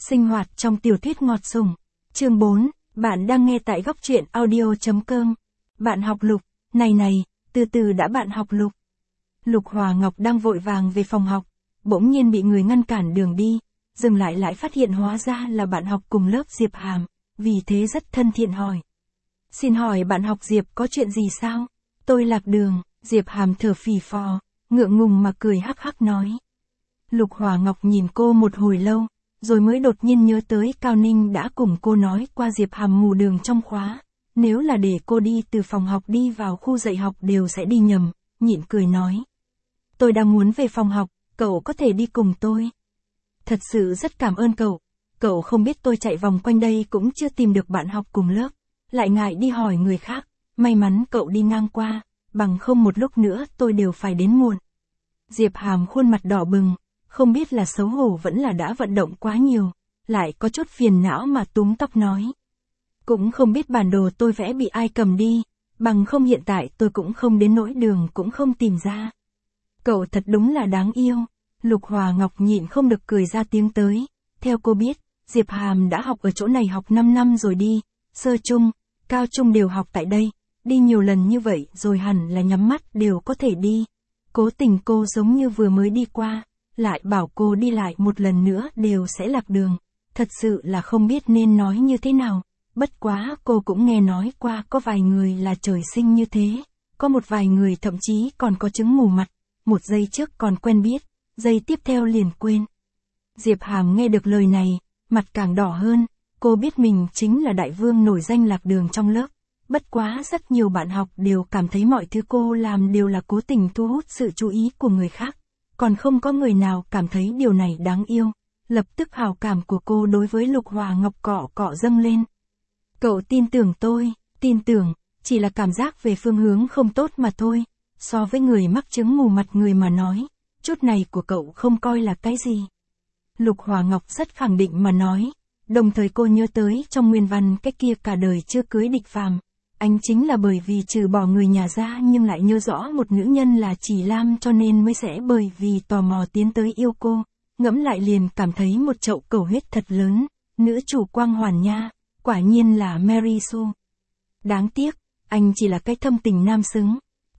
Sinh hoạt trong tiểu thuyết ngọt sủng. Chương 4, bạn đang nghe tại góc truyện audio.com. Bạn học Lục, này, từ từ đã bạn học Lục. Lục Hòa Ngọc đang vội vàng về phòng học, bỗng nhiên bị người ngăn cản đường đi, dừng lại phát hiện hóa ra là bạn học cùng lớp Diệp Hàm, vì thế rất thân thiện hỏi. Xin hỏi bạn học Diệp có chuyện gì sao? Tôi lạc đường, Diệp Hàm thở phì phò, ngượng ngùng mà cười hắc hắc nói. Lục Hòa Ngọc nhìn cô một hồi lâu, rồi mới đột nhiên nhớ tới Cao Ninh đã cùng cô nói qua Diệp Hàm mù đường trong khóa, nếu là để cô đi từ phòng học đi vào khu dạy học đều sẽ đi nhầm, nhịn cười nói. Tôi đang muốn về phòng học, cậu có thể đi cùng tôi. Thật sự rất cảm ơn cậu không biết tôi chạy vòng quanh đây cũng chưa tìm được bạn học cùng lớp, lại ngại đi hỏi người khác, may mắn cậu đi ngang qua, bằng không một lúc nữa tôi đều phải đến muộn. Diệp Hàm khuôn mặt đỏ bừng, không biết là xấu hổ vẫn là đã vận động quá nhiều, lại có chút phiền não mà túm tóc nói. Cũng không biết bản đồ tôi vẽ bị ai cầm đi, bằng không hiện tại tôi cũng không đến nỗi đường cũng không tìm ra. Cậu thật đúng là đáng yêu. Lục Hòa Ngọc nhịn không được cười ra tiếng tới. Theo cô biết, Diệp Hàm đã học ở chỗ này học 5 năm rồi đi, sơ trung, cao trung đều học tại đây, đi nhiều lần như vậy rồi hẳn là nhắm mắt đều có thể đi. Cố tình cô giống như vừa mới đi qua, lại bảo cô đi lại một lần nữa đều sẽ lạc đường. Thật sự là không biết nên nói như thế nào. Bất quá cô cũng nghe nói qua có vài người là trời sinh như thế, có một vài người thậm chí còn có chứng mù mặt, một giây trước còn quen biết, giây tiếp theo liền quên. Diệp Hàm nghe được lời này, mặt càng đỏ hơn, cô biết mình chính là đại vương nổi danh lạc đường trong lớp. Bất quá rất nhiều bạn học đều cảm thấy mọi thứ cô làm đều là cố tình thu hút sự chú ý của người khác, còn không có người nào cảm thấy điều này đáng yêu. Lập tức hào cảm của cô đối với Lục Hòa Ngọc cọ dâng lên. Cậu tin tưởng tôi, tin tưởng, chỉ là cảm giác về phương hướng không tốt mà thôi, so với người mắc chứng mù mặt người mà nói, chút này của cậu không coi là cái gì. Lục Hòa Ngọc rất khẳng định mà nói, đồng thời cô nhớ tới trong nguyên văn cái kia cả đời chưa cưới địch phàm, anh chính là bởi vì trừ bỏ người nhà ra nhưng lại nhớ rõ một nữ nhân là Chỉ Lam cho nên mới sẽ bởi vì tò mò tiến tới yêu cô, ngẫm lại liền cảm thấy một chậu cầu huyết thật lớn, nữ chủ quang hoàn nha. Quả nhiên là Mary Sue. Đáng tiếc, anh chỉ là cái thâm tình nam xứng.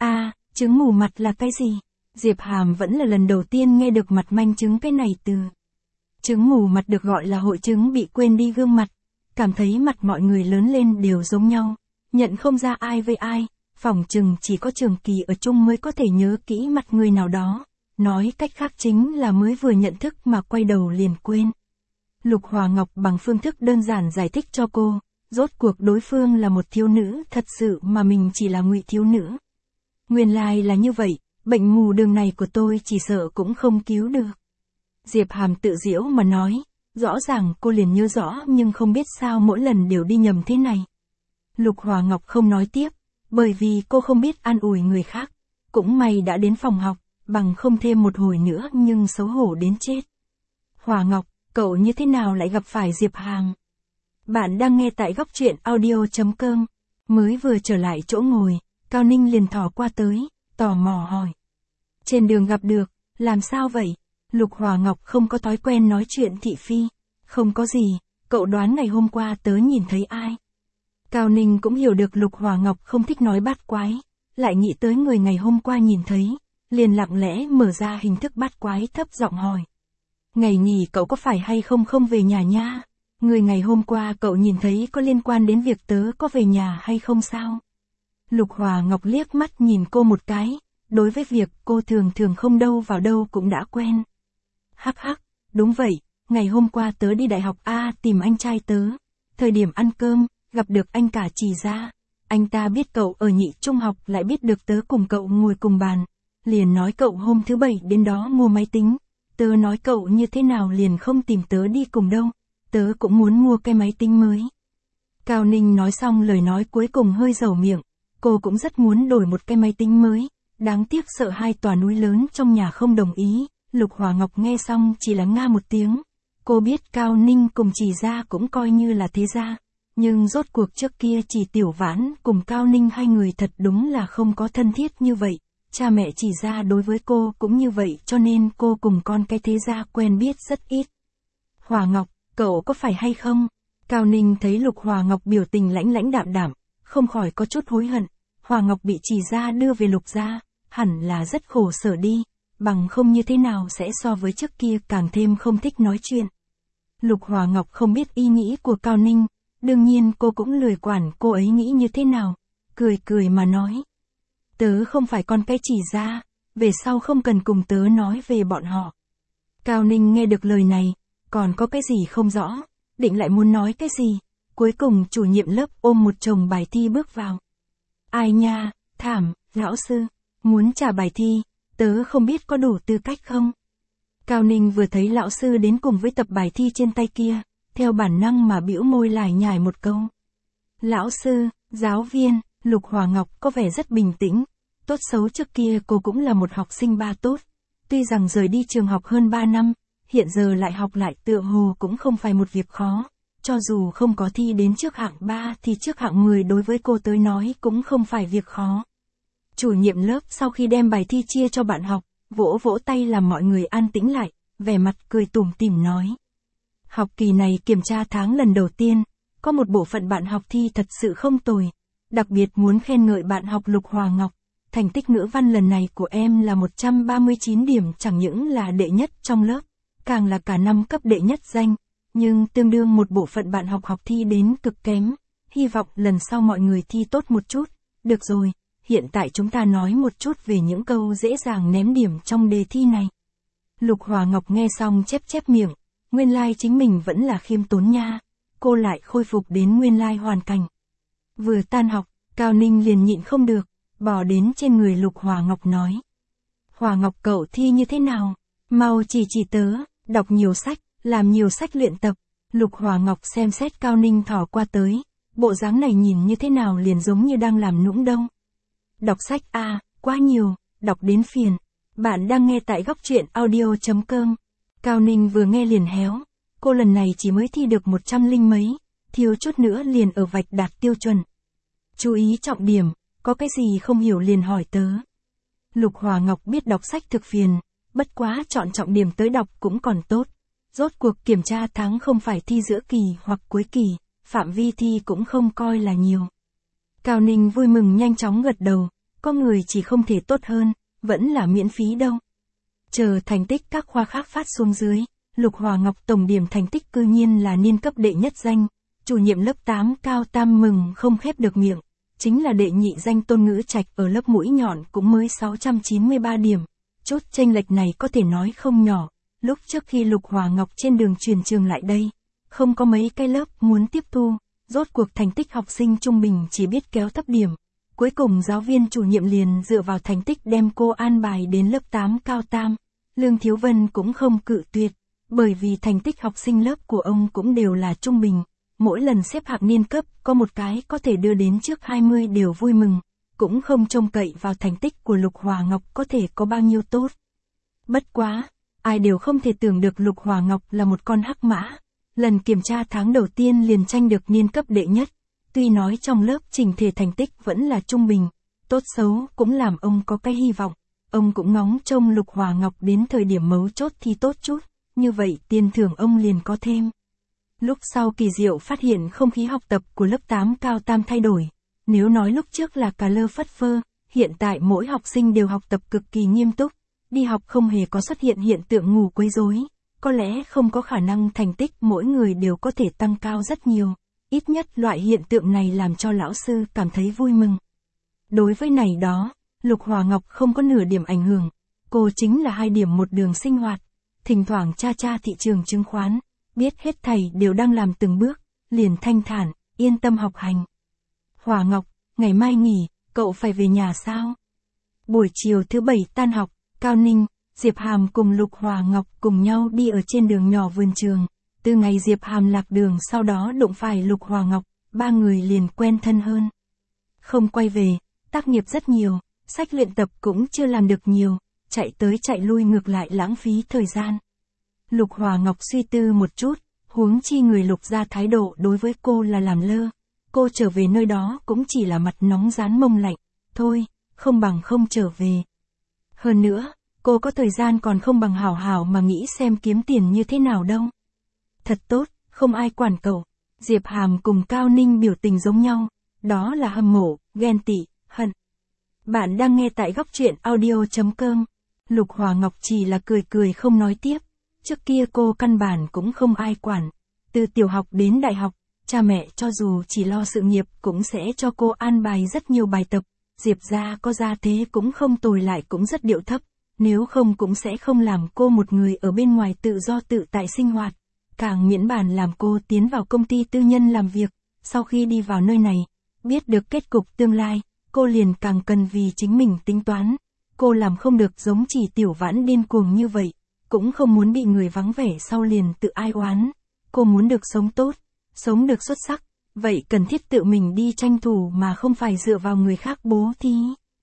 Chứng mù mặt là cái gì? Diệp Hàm vẫn là lần đầu tiên nghe được mặt manh chứng cái này từ. Chứng mù mặt được gọi là hội chứng bị quên đi gương mặt. Cảm thấy mặt mọi người lớn lên đều giống nhau. Nhận không ra ai với ai. Phỏng chừng chỉ có Trường Kỳ ở chung mới có thể nhớ kỹ mặt người nào đó. Nói cách khác chính là mới vừa nhận thức mà quay đầu liền quên. Lục Hòa Ngọc bằng phương thức đơn giản giải thích cho cô, rốt cuộc đối phương là một thiếu nữ thật sự mà mình chỉ là ngụy thiếu nữ. Nguyên lai là như vậy, bệnh mù đường này của tôi chỉ sợ cũng không cứu được. Diệp Hàm tự giễu mà nói, rõ ràng cô liền nhớ rõ nhưng không biết sao mỗi lần đều đi nhầm thế này. Lục Hòa Ngọc không nói tiếp, bởi vì cô không biết an ủi người khác, cũng may đã đến phòng học, bằng không thêm một hồi nữa nhưng xấu hổ đến chết. Hòa Ngọc, cậu như thế nào lại gặp phải Diệp Hàm? Bạn đang nghe tại góc truyện audio.com. Mới vừa trở lại chỗ ngồi, Cao Ninh liền thò qua tới, tò mò hỏi. Trên đường gặp được, làm sao vậy? Lục Hòa Ngọc không có thói quen nói chuyện thị phi. Không có gì, cậu đoán ngày hôm qua tớ nhìn thấy ai? Cao Ninh cũng hiểu được Lục Hòa Ngọc không thích nói bát quái, lại nghĩ tới người ngày hôm qua nhìn thấy, liền lặng lẽ mở ra hình thức bát quái thấp giọng hỏi. Ngày nghỉ cậu có phải hay không về nhà nha? Người ngày hôm qua cậu nhìn thấy có liên quan đến việc tớ có về nhà hay không sao? Lục Hòa Ngọc liếc mắt nhìn cô một cái, đối với việc cô thường không đâu vào đâu cũng đã quen. Hắc hắc, đúng vậy, ngày hôm qua tớ đi đại học tìm anh trai tớ. Thời điểm ăn cơm, gặp được anh cả Chỉ ra. Anh ta biết cậu ở nhị trung học lại biết được tớ cùng cậu ngồi cùng bàn. Liền nói cậu hôm thứ Bảy đến đó mua máy tính. Tớ nói cậu như thế nào liền không tìm tớ đi cùng đâu, tớ cũng muốn mua cái máy tính mới. Cao Ninh nói xong lời nói cuối cùng hơi dầu miệng, cô cũng rất muốn đổi một cái máy tính mới, đáng tiếc sợ hai tòa núi lớn trong nhà không đồng ý. Lục Hòa Ngọc nghe xong chỉ là nga một tiếng, cô biết Cao Ninh cùng Chỉ Gia cũng coi như là thế gia, nhưng rốt cuộc trước kia Chỉ Tiểu Vãn cùng Cao Ninh hai người thật đúng là không có thân thiết như vậy. Cha mẹ Chỉ Gia đối với cô cũng như vậy cho nên cô cùng con cái thế gia quen biết rất ít. Hòa Ngọc, cậu có phải hay không? Cao Ninh thấy Lục Hòa Ngọc biểu tình lãnh lãnh đạm đạm, không khỏi có chút hối hận. Hòa Ngọc bị Trì gia đưa về Lục gia, hẳn là rất khổ sở đi, bằng không như thế nào sẽ so với trước kia càng thêm không thích nói chuyện. Lục Hòa Ngọc không biết ý nghĩ của Cao Ninh, đương nhiên cô cũng lười quản cô ấy nghĩ như thế nào, cười cười mà nói. Tớ không phải con cái Trì gia, về sau không cần cùng tớ nói về bọn họ. Cao Ninh nghe được lời này, còn có cái gì không rõ, định lại muốn nói cái gì, cuối cùng chủ nhiệm lớp ôm một chồng bài thi bước vào. Ai nha, thảm, lão sư, muốn trả bài thi, tớ không biết có đủ tư cách không? Cao Ninh vừa thấy lão sư đến cùng với tập bài thi trên tay kia, theo bản năng mà bĩu môi lải nhải một câu. Lão sư, giáo viên, Lục Hòa Ngọc có vẻ rất bình tĩnh, tốt xấu trước kia cô cũng là một học sinh ba tốt, tuy rằng rời đi trường học hơn 3 năm, hiện giờ lại học lại tựa hồ cũng không phải một việc khó, cho dù không có thi đến trước hạng 3 thì trước hạng 10 đối với cô tới nói cũng không phải việc khó. Chủ nhiệm lớp sau khi đem bài thi chia cho bạn học, vỗ vỗ tay làm mọi người an tĩnh lại, vẻ mặt cười tủm tỉm nói. Học kỳ này kiểm tra tháng lần đầu tiên, có một bộ phận bạn học thi thật sự không tồi, đặc biệt muốn khen ngợi bạn học Lục Hòa Ngọc. Thành tích ngữ văn lần này của em là 139 điểm, chẳng những là đệ nhất trong lớp, càng là cả năm cấp đệ nhất danh, nhưng tương đương một bộ phận bạn học thi đến cực kém, hy vọng lần sau mọi người thi tốt một chút. Được rồi, hiện tại chúng ta nói một chút về những câu dễ dàng ném điểm trong đề thi này. Lục Hòa Ngọc nghe xong chép chép miệng, nguyên lai chính mình vẫn là khiêm tốn nha, cô lại khôi phục đến nguyên lai hoàn cảnh. Vừa tan học, Cao Ninh liền nhịn không được, bò đến trên người Lục Hòa Ngọc nói. Hòa Ngọc cậu thi như thế nào? Mau chỉ tớ, đọc nhiều sách, làm nhiều sách luyện tập. Lục Hòa Ngọc xem xét Cao Ninh thỏ qua tới, bộ dáng này nhìn như thế nào liền giống như đang làm nũng đông. Đọc sách à, quá nhiều, đọc đến phiền. Bạn đang nghe tại góc truyện audio.com. Cao Ninh vừa nghe liền héo, cô lần này chỉ mới thi được 100 linh mấy, thiếu chút nữa liền ở vạch đạt tiêu chuẩn. Chú ý trọng điểm, có cái gì không hiểu liền hỏi tớ. Lục Hòa Ngọc biết đọc sách thực phiền, bất quá chọn trọng điểm tới đọc cũng còn tốt. Rốt cuộc kiểm tra tháng không phải thi giữa kỳ hoặc cuối kỳ, phạm vi thi cũng không coi là nhiều. Cao Ninh vui mừng nhanh chóng gật đầu, có người chỉ không thể tốt hơn, vẫn là miễn phí đâu. Chờ thành tích các khoa khác phát xuống dưới, Lục Hòa Ngọc tổng điểm thành tích cư nhiên là niên cấp đệ nhất danh, chủ nhiệm lớp 8 Cao Tam mừng không khép được miệng, chính là đệ nhị danh Tôn Ngữ Trạch ở lớp mũi nhọn cũng mới 693 điểm, chút chênh lệch này có thể nói không nhỏ. Lúc trước khi Lục Hòa Ngọc trên đường chuyển trường lại đây, không có mấy cái lớp muốn tiếp thu, rốt cuộc thành tích học sinh trung bình chỉ biết kéo thấp điểm. Cuối cùng giáo viên chủ nhiệm liền dựa vào thành tích đem cô an bài đến lớp 8 Cao Tam. Lương Thiếu Vân cũng không cự tuyệt, bởi vì thành tích học sinh lớp của ông cũng đều là trung bình. Mỗi lần xếp hạng niên cấp có một cái có thể đưa đến trước 20 đều vui mừng, cũng không trông cậy vào thành tích của Lục Hòa Ngọc có thể có bao nhiêu tốt. Bất quá, ai đều không thể tưởng được Lục Hòa Ngọc là một con hắc mã. Lần kiểm tra tháng đầu tiên liền tranh được niên cấp đệ nhất, tuy nói trong lớp chỉnh thể thành tích vẫn là trung bình, tốt xấu cũng làm ông có cái hy vọng. Ông cũng ngóng trông Lục Hòa Ngọc đến thời điểm mấu chốt thi tốt chút, như vậy tiền thưởng ông liền có thêm. Lúc sau kỳ diệu phát hiện không khí học tập của lớp 8 Cao Tam thay đổi. Nếu nói lúc trước là cà lơ phất phơ, hiện tại mỗi học sinh đều học tập cực kỳ nghiêm túc, đi học không hề có xuất hiện hiện tượng ngủ quấy rối. Có lẽ không có khả năng thành tích mỗi người đều có thể tăng cao rất nhiều. Ít nhất loại hiện tượng này làm cho lão sư cảm thấy vui mừng. Đối với này đó, Lục Hòa Ngọc không có nửa điểm ảnh hưởng. Cô chính là 2 điểm một đường sinh hoạt. Thỉnh thoảng tra thị trường chứng khoán. Biết hết thầy đều đang làm từng bước, liền thanh thản, yên tâm học hành. Hòa Ngọc, ngày mai nghỉ, cậu phải về nhà sao? Buổi chiều thứ 7 tan học, Cao Ninh, Diệp Hàm cùng Lục Hòa Ngọc cùng nhau đi ở trên đường nhỏ vườn trường. Từ ngày Diệp Hàm lạc đường sau đó đụng phải Lục Hòa Ngọc, 3 người liền quen thân hơn. Không quay về, tác nghiệp rất nhiều, sách luyện tập cũng chưa làm được nhiều, chạy tới chạy lui ngược lại lãng phí thời gian. Lục Hòa Ngọc suy tư một chút, huống chi người Lục gia thái độ đối với cô là làm lơ. Cô trở về nơi đó cũng chỉ là mặt nóng rán mông lạnh, thôi, không bằng không trở về. Hơn nữa, cô có thời gian còn không bằng hảo hảo mà nghĩ xem kiếm tiền như thế nào đâu. Thật tốt, không ai quản cậu. Diệp Hàm cùng Cao Ninh biểu tình giống nhau, đó là hâm mộ, ghen tị, hận. Bạn đang nghe tại góc truyện audio.com. Lục Hòa Ngọc chỉ là cười cười không nói tiếp. Trước kia cô căn bản cũng không ai quản. Từ tiểu học đến đại học, cha mẹ cho dù chỉ lo sự nghiệp cũng sẽ cho cô an bài rất nhiều bài tập. Diệp gia có gia thế cũng không tồi lại cũng rất điệu thấp. Nếu không cũng sẽ không làm cô một người ở bên ngoài tự do tự tại sinh hoạt. Càng miễn bàn làm cô tiến vào công ty tư nhân làm việc. Sau khi đi vào nơi này, biết được kết cục tương lai, cô liền càng cần vì chính mình tính toán. Cô làm không được giống Chỉ Tiểu Vãn điên cuồng như vậy, cũng không muốn bị người vắng vẻ sau liền tự ai oán. Cô muốn được sống tốt, sống được xuất sắc, vậy cần thiết tự mình đi tranh thủ mà không phải dựa vào người khác bố thí.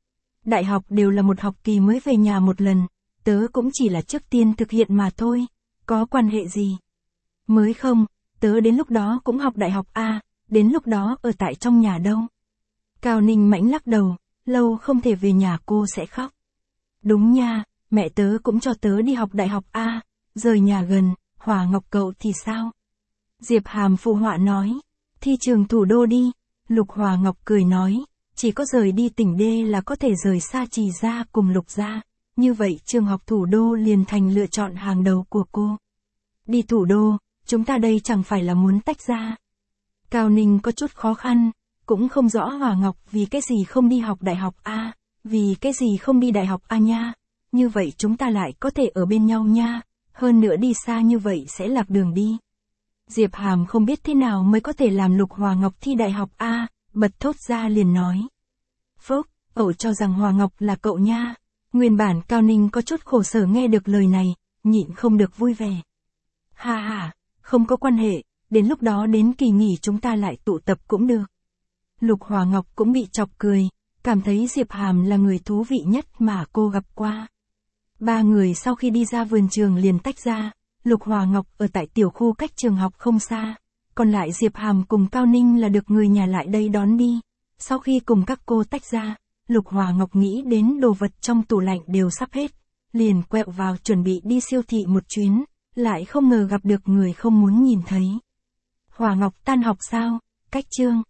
Đại học đều là một học kỳ mới về nhà một lần, tớ cũng chỉ là trước tiên thực hiện mà thôi, có quan hệ gì. Mới không, tớ đến lúc đó cũng học đại học A, đến lúc đó ở tại trong nhà đâu. Cao Ninh mãnh lắc đầu, lâu không thể về nhà cô sẽ khóc. Đúng nha, mẹ tớ cũng cho tớ đi học đại học A, rời nhà gần, Hòa Ngọc cậu thì sao? Diệp Hàm phụ họa nói, thi trường thủ đô đi. Lục Hòa Ngọc cười nói, chỉ có rời đi tỉnh D là có thể rời xa Trì gia cùng Lục gia, như vậy trường học thủ đô liền thành lựa chọn hàng đầu của cô. Đi thủ đô, chúng ta đây chẳng phải là muốn tách ra. Cao Ninh có chút khó khăn, cũng không rõ Hòa Ngọc vì cái gì không đi học đại học A, vì cái gì không đi đại học A nha, như vậy chúng ta lại có thể ở bên nhau nha, hơn nữa đi xa như vậy sẽ lạc đường đi. Diệp Hàm không biết thế nào mới có thể làm Lục Hòa Ngọc thi đại học A, bật thốt ra liền nói. Phúc, ẩu cho rằng Hòa Ngọc là cậu nha. Nguyên bản Cao Ninh có chút khổ sở nghe được lời này, nhịn không được vui vẻ. Ha ha, không có quan hệ, đến lúc đó đến kỳ nghỉ chúng ta lại tụ tập cũng được. Lục Hòa Ngọc cũng bị chọc cười, cảm thấy Diệp Hàm là người thú vị nhất mà cô gặp qua. Ba người sau khi đi ra vườn trường liền tách ra, Lục Hòa Ngọc ở tại tiểu khu cách trường học không xa, còn lại Diệp Hàm cùng Cao Ninh là được người nhà lại đây đón đi. Sau khi cùng các cô tách ra, Lục Hòa Ngọc nghĩ đến đồ vật trong tủ lạnh đều sắp hết, liền quẹo vào chuẩn bị đi siêu thị một chuyến, lại không ngờ gặp được người không muốn nhìn thấy. Hòa Ngọc tan học sao? Cách chương.